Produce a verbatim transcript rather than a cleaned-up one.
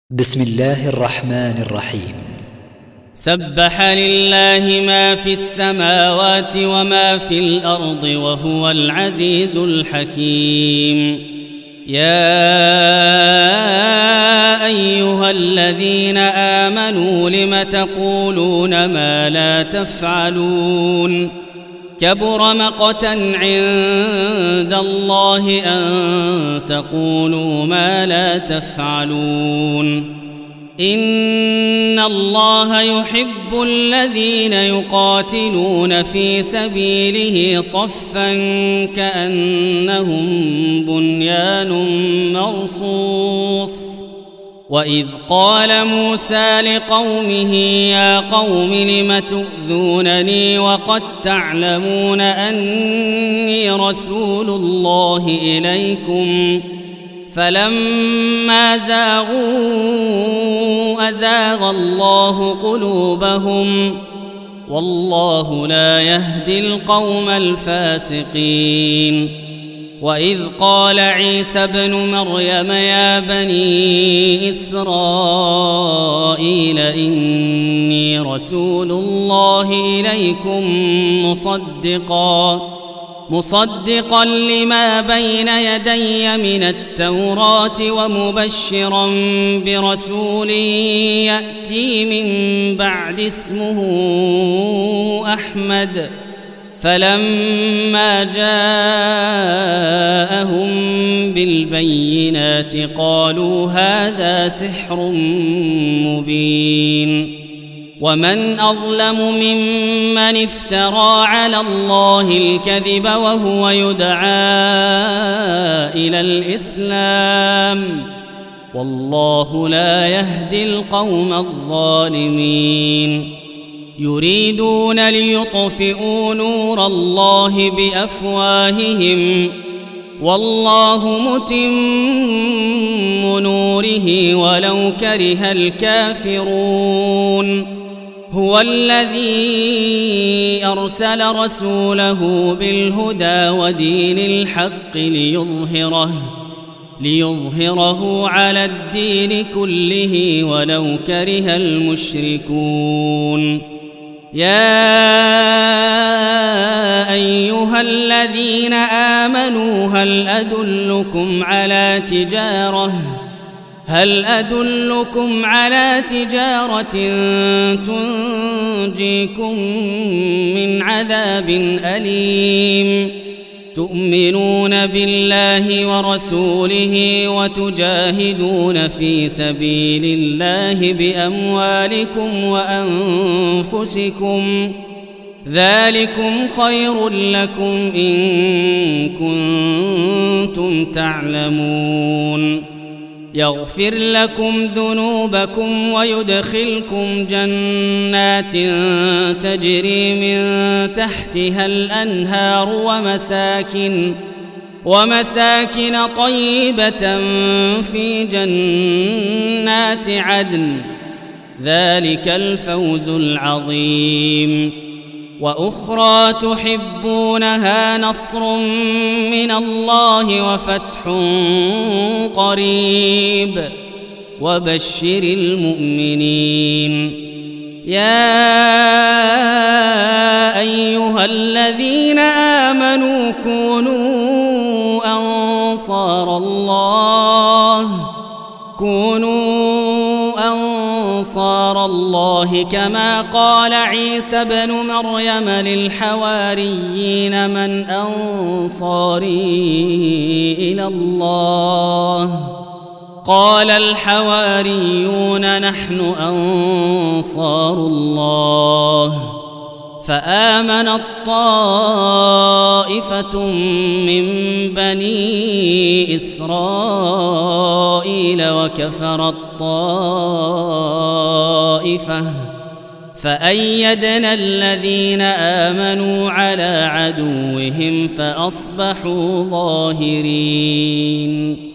بسم الله الرحمن الرحيم. سبح لله ما في السماوات وما في الأرض وهو العزيز الحكيم. يا أيها الذين آمنوا لم تقولون ما لا تفعلون كبر مقتا عند الله أن تقولوا ما لا تفعلون. إن الله يحب الذين يقاتلون في سبيله صفا كأنهم بنيان مرصوص. وإذ قال موسى لقومه يا قوم لم تؤذونني وقد تعلمون أني رسول الله إليكم فلما زاغوا أزاغ الله قلوبهم والله لا يهدي القوم الفاسقين. وإذ قال عيسى ابن مريم يا بني إسرائيل إني رسول الله إليكم مصدقا مصدقا لما بين يدي من التوراة ومبشرا برسول يأتي من بعد اسمه أحمد. فلما جاءهم بالبينات قالوا هذا سحر مبين. ومن أظلم ممن افترى على الله الكذب وهو يدعى إلى الإسلام والله لا يهدي القوم الظالمين. يريدون ليطفئوا نور الله بأفواههم والله متم نوره ولو كره الكافرون. هو الذي أرسل رسوله بالهدى ودين الحق ليظهره ليظهره على الدين كله ولو كره المشركون. يا أيها الذين آمنوا هل أدلكم على تجارة هل أدلكم على تجارة تنجيكم من عذاب أليم تؤمنون بالله ورسوله وتجاهدون في سبيل الله بأموالكم وأنفسكم ذلكم خير لكم إن كنتم تعلمون. يغفر لكم ذنوبكم ويدخلكم جنات تجري من تحتها الأنهار ومساكن ومساكن طيبة في جنات عدن ذلك الفوز العظيم. وأخرى تحبونها نصر من الله وفتح قريب وبشر المؤمنين. يا أيها الذين آمنوا كونوا أنصار الله كونوا أنصار الله كما قال عيسى ابن مريم للحواريين من أنصاري إلى الله قال الحواريون نحن أنصار الله. فآمنت طائفة من بني إسرائيل وكفرت طائفة فأيدنا الذين آمنوا على عدوهم فأصبحوا ظاهرين.